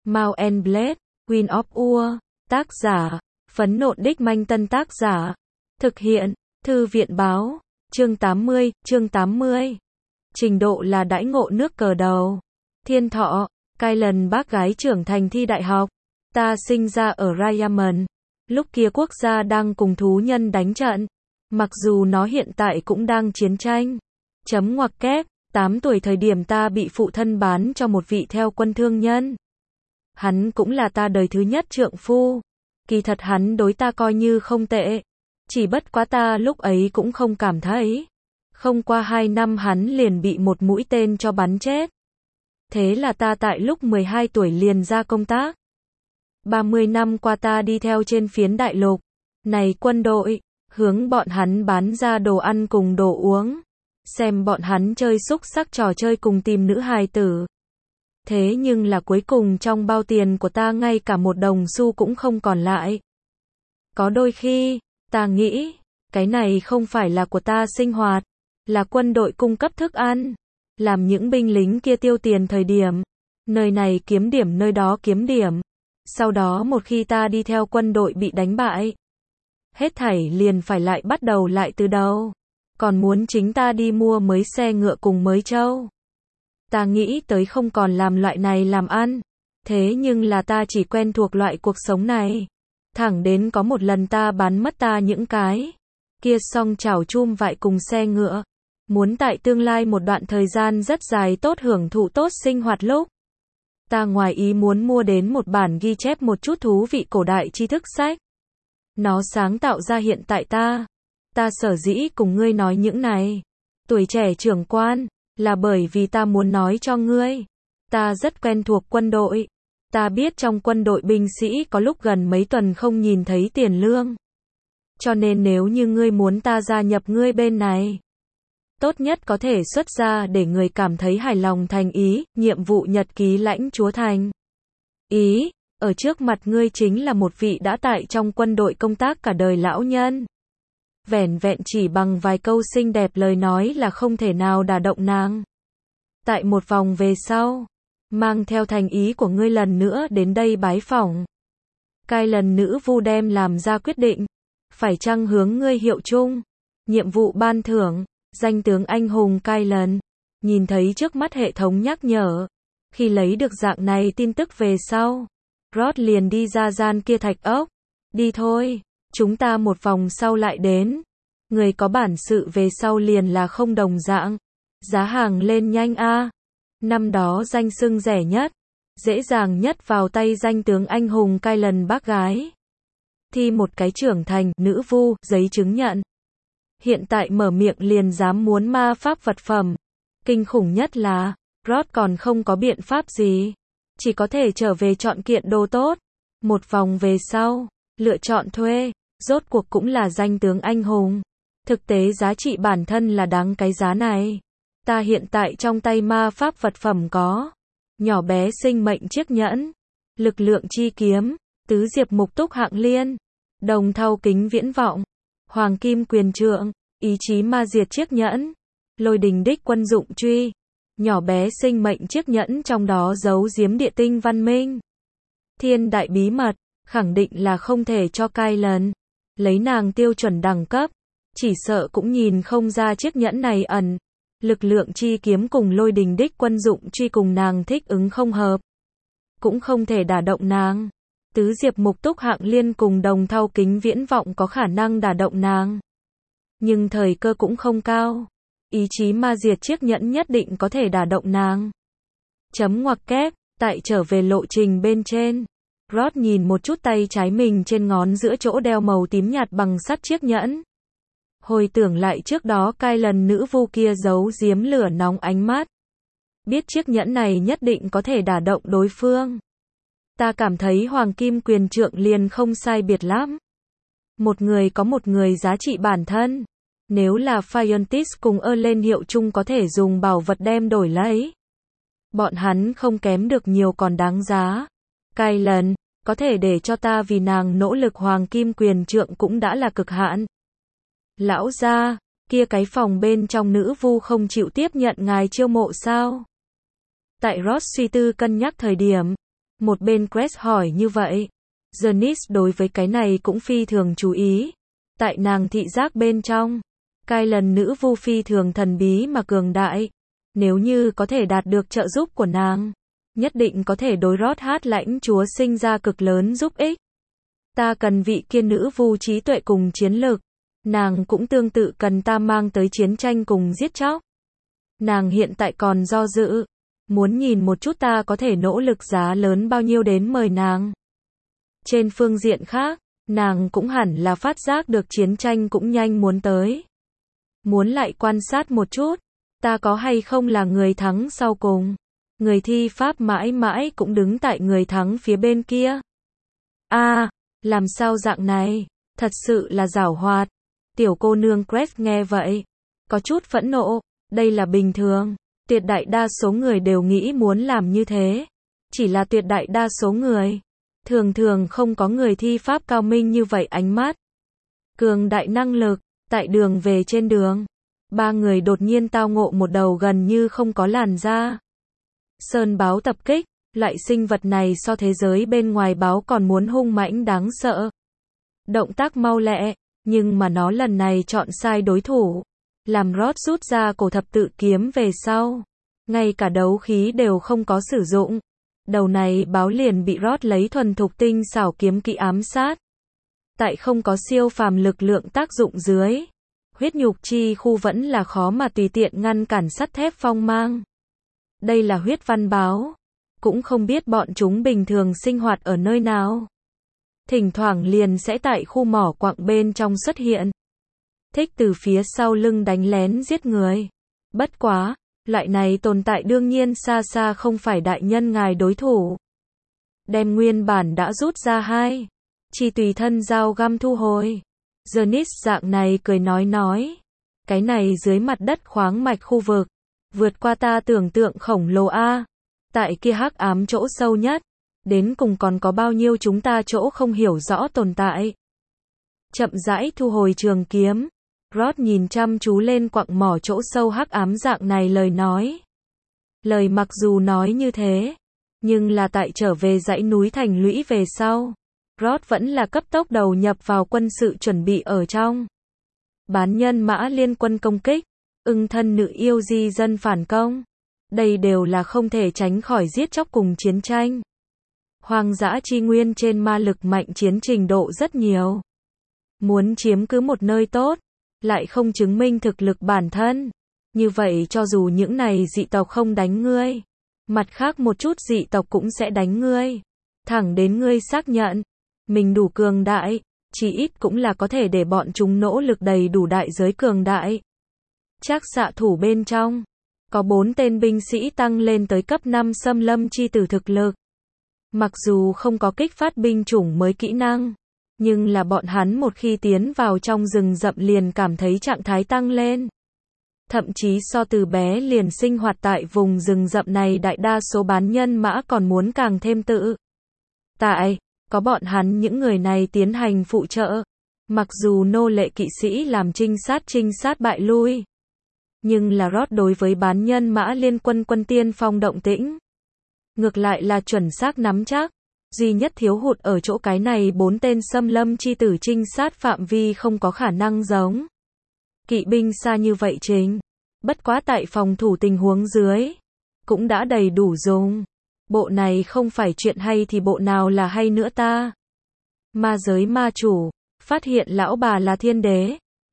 Mount and Blade, Queen of Ur, tác giả, Phấn Nộn Đích Manh Tân tác giả, thực hiện, Thư viện báo, chương 80. Trình độ là đãi ngộ nước cờ đầu. Thiên thọ, Kylan bác gái trưởng thành thi đại học. Ta sinh ra ở Rayaman. Lúc kia quốc gia đang cùng thú nhân đánh trận. Mặc dù nó hiện tại cũng đang chiến tranh. Chấm ngoặc kép, 8 tuổi thời điểm ta bị phụ thân bán cho một vị theo quân thương nhân. Hắn cũng là ta đời thứ nhất trượng phu. Kỳ thật hắn đối ta coi như không tệ. Chỉ bất quá ta lúc ấy cũng không cảm thấy. Không qua 2 năm hắn liền bị một mũi tên cho bắn chết. Thế là ta tại lúc 12 tuổi liền ra công tác. 30 năm qua ta đi theo trên phiến đại lục. Này quân đội, hướng bọn hắn bán ra đồ ăn cùng đồ uống. Xem bọn hắn chơi xúc sắc trò chơi cùng tìm nữ hài tử. Thế nhưng là cuối cùng trong bao tiền của ta ngay cả một đồng xu cũng không còn lại. Có đôi khi, ta nghĩ, cái này không phải là của ta sinh hoạt, là quân đội cung cấp thức ăn. Làm những binh lính kia tiêu tiền thời điểm, nơi này kiếm điểm nơi đó kiếm điểm. Sau đó một khi ta đi theo quân đội bị đánh bại, hết thảy liền phải lại bắt đầu lại từ đầu. Còn muốn chính ta đi mua mới xe ngựa cùng mới trâu. Ta nghĩ tới không còn làm loại này làm ăn. Thế nhưng là ta chỉ quen thuộc loại cuộc sống này. Thẳng đến có một lần ta bán mất ta những cái kia xong chảo chum vại cùng xe ngựa. Muốn tại tương lai một đoạn thời gian rất dài tốt hưởng thụ tốt sinh hoạt lúc. Ta ngoài ý muốn mua đến một bản ghi chép một chút thú vị cổ đại tri thức sách. Nó sáng tạo ra hiện tại ta. Ta sở dĩ cùng ngươi nói những này. Tuổi trẻ trưởng quan, là bởi vì ta muốn nói cho ngươi. Ta rất quen thuộc quân đội. Ta biết trong quân đội binh sĩ có lúc gần mấy tuần không nhìn thấy tiền lương. Cho nên nếu như ngươi muốn ta gia nhập ngươi bên này, tốt nhất có thể xuất ra để người cảm thấy hài lòng thành ý, nhiệm vụ nhật ký lãnh chúa thành. Ý, ở trước mặt ngươi chính là một vị đã tại trong quân đội công tác cả đời lão nhân. Vẻn vẹn chỉ bằng vài câu xinh đẹp lời nói là không thể nào đả động nàng. Tại một vòng về sau, mang theo thành ý của ngươi lần nữa đến đây bái phỏng. Kylan nữ vu đem làm ra quyết định, phải chăng hướng ngươi hiệu chung, nhiệm vụ ban thưởng, danh tướng anh hùng Kylan. Nhìn thấy trước mắt hệ thống nhắc nhở, khi lấy được dạng này tin tức về sau, Rod liền đi ra gian kia thạch ốc. Đi thôi, chúng ta một vòng sau lại đến. Người có bản sự về sau liền là không đồng dạng. Giá hàng lên nhanh a. Năm đó danh xưng rẻ nhất, dễ dàng nhất vào tay danh tướng anh hùng Kylan bác gái. Thi một cái trưởng thành, nữ vu, giấy chứng nhận. Hiện tại mở miệng liền dám muốn ma pháp vật phẩm. Kinh khủng nhất là, Rod còn không có biện pháp gì. Chỉ có thể trở về chọn kiện đồ tốt. Một vòng về sau, lựa chọn thuê, rốt cuộc cũng là danh tướng anh hùng. Thực tế giá trị bản thân là đáng cái giá này. Ta hiện tại trong tay ma pháp vật phẩm có nhỏ bé sinh mệnh chiếc nhẫn, lực lượng chi kiếm, tứ diệp mục túc hạng liên, đồng thau kính viễn vọng, hoàng kim quyền trượng, ý chí ma diệt chiếc nhẫn, lôi đình đích quân dụng truy. Nhỏ bé sinh mệnh chiếc nhẫn trong đó giấu giếm địa tinh văn minh. Thiên đại bí mật, khẳng định là không thể cho Kylan. Lấy nàng tiêu chuẩn đẳng cấp, chỉ sợ cũng nhìn không ra chiếc nhẫn này ẩn. Lực lượng chi kiếm cùng lôi đình đích quân dụng truy cùng nàng thích ứng không hợp. Cũng không thể đả động nàng. Tứ diệp mục túc hạng liên cùng đồng thau kính viễn vọng có khả năng đả động nàng. Nhưng thời cơ cũng không cao. Ý chí ma diệt chiếc nhẫn nhất định có thể đả động nàng. Chấm ngoặc kép, tại trở về lộ trình bên trên. Rod nhìn một chút tay trái mình trên ngón giữa chỗ đeo màu tím nhạt bằng sắt chiếc nhẫn. Hồi tưởng lại trước đó Kylan nữ vu kia giấu giếm lửa nóng ánh mắt. Biết chiếc nhẫn này nhất định có thể đả động đối phương. Ta cảm thấy hoàng kim quyền trượng liền không sai biệt lắm. Một người có một người giá trị bản thân. Nếu là Phiontis cùng Erlen hiệu chung có thể dùng bảo vật đem đổi lấy. Bọn hắn không kém được nhiều còn đáng giá. Kylan, có thể để cho ta vì nàng nỗ lực hoàng kim quyền trượng cũng đã là cực hạn. Lão gia, kia cái phòng bên trong nữ vu không chịu tiếp nhận ngài chiêu mộ sao? Tại Ross suy tư cân nhắc thời điểm, Một bên Cress hỏi như vậy. Janice đối với cái này cũng phi thường chú ý. Tại nàng thị giác bên trong, Kylan nữ vu phi thường thần bí mà cường đại. Nếu như có thể đạt được trợ giúp của nàng, nhất định có thể đối Rod hát lãnh chúa sinh ra cực lớn giúp ích. Ta cần vị kia nữ vu trí tuệ cùng chiến lực. Nàng cũng tương tự cần ta mang tới chiến tranh cùng giết chóc. Nàng hiện tại còn do dự. Muốn nhìn một chút ta có thể nỗ lực giá lớn bao nhiêu đến mời nàng. Trên phương diện khác, nàng cũng hẳn là phát giác được chiến tranh cũng nhanh muốn tới. Muốn lại quan sát một chút, ta có hay không là người thắng sau cùng. Người thi pháp mãi mãi cũng đứng tại người thắng phía bên kia. Làm sao dạng này, thật sự là giảo hoạt. Tiểu cô nương Cress nghe vậy, có chút phẫn nộ, đây là bình thường. Tuyệt đại đa số người đều nghĩ muốn làm như thế. Chỉ là tuyệt đại đa số người, thường thường không có người thi pháp cao minh như vậy ánh mắt. Cường đại năng lực, tại đường về trên đường. Ba người đột nhiên tao ngộ một đầu gần như không có làn da. Sơn báo tập kích, loại sinh vật này so thế giới bên ngoài báo còn muốn hung mãnh đáng sợ. Động tác mau lẹ, nhưng mà nó lần này chọn sai đối thủ. Làm Rod rút ra cổ thập tự kiếm về sau. Ngay cả đấu khí đều không có sử dụng. Đầu này báo liền bị Rod lấy thuần thục tinh xảo kiếm kỹ ám sát. Tại không có siêu phàm lực lượng tác dụng dưới, huyết nhục chi khu vẫn là khó mà tùy tiện ngăn cản sắt thép phong mang. Đây là huyết văn báo. Cũng không biết bọn chúng bình thường sinh hoạt ở nơi nào. Thỉnh thoảng liền sẽ tại khu mỏ quặng bên trong xuất hiện. Thích từ phía sau lưng đánh lén giết người. Bất quá, loại này tồn tại đương nhiên xa xa không phải đại nhân ngài đối thủ. Đem nguyên bản đã rút ra hai. Chỉ tùy thân dao găm thu hồi. Janice dạng này cười nói. Cái này dưới mặt đất khoáng mạch khu vực. Vượt qua ta tưởng tượng khổng lồ a. Tại kia hắc ám chỗ sâu nhất. Đến cùng còn có bao nhiêu chúng ta chỗ không hiểu rõ tồn tại. Chậm rãi thu hồi trường kiếm. Rod nhìn chăm chú lên quặng mỏ chỗ sâu hắc ám dạng này lời nói. Lời mặc dù nói như thế, nhưng là tại trở về dãy núi thành lũy về sau. Rod vẫn là cấp tốc đầu nhập vào quân sự chuẩn bị ở trong. Bán nhân mã liên quân công kích, ưng thân nữ yêu di dân phản công. Đây đều là không thể tránh khỏi giết chóc cùng chiến tranh. Hoang dã chi nguyên trên ma lực mạnh chiến trình độ rất nhiều. Muốn chiếm cứ một nơi tốt, lại không chứng minh thực lực bản thân. Như vậy cho dù những này dị tộc không đánh ngươi, mặt khác một chút dị tộc cũng sẽ đánh ngươi. Thẳng đến ngươi xác nhận, mình đủ cường đại, chỉ ít cũng là có thể để bọn chúng nỗ lực đầy đủ đại giới cường đại. Trác xạ thủ bên trong, có 4 tên binh sĩ tăng lên tới cấp 5 xâm lâm chi tử thực lực. Mặc dù không có kích phát binh chủng mới kỹ năng, nhưng là bọn hắn một khi tiến vào trong rừng rậm liền cảm thấy trạng thái tăng lên. Thậm chí so từ bé liền sinh hoạt tại vùng rừng rậm này đại đa số bán nhân mã còn muốn càng thêm tự. Tại, có bọn hắn những người này tiến hành phụ trợ. Mặc dù nô lệ kỵ sĩ làm trinh sát bại lui. Nhưng là Rod đối với bán nhân mã liên quân quân tiên phong động tĩnh. Ngược lại là chuẩn xác nắm chắc. Duy nhất thiếu hụt ở chỗ cái này 4 tên xâm lâm chi tử trinh sát phạm vi không có khả năng giống kỵ binh xa như vậy chính. Bất quá tại phòng thủ tình huống dưới, cũng đã đầy đủ dùng. Bộ này không phải chuyện hay thì bộ nào là hay nữa ta. Ma giới ma chủ, phát hiện lão bà là thiên đế.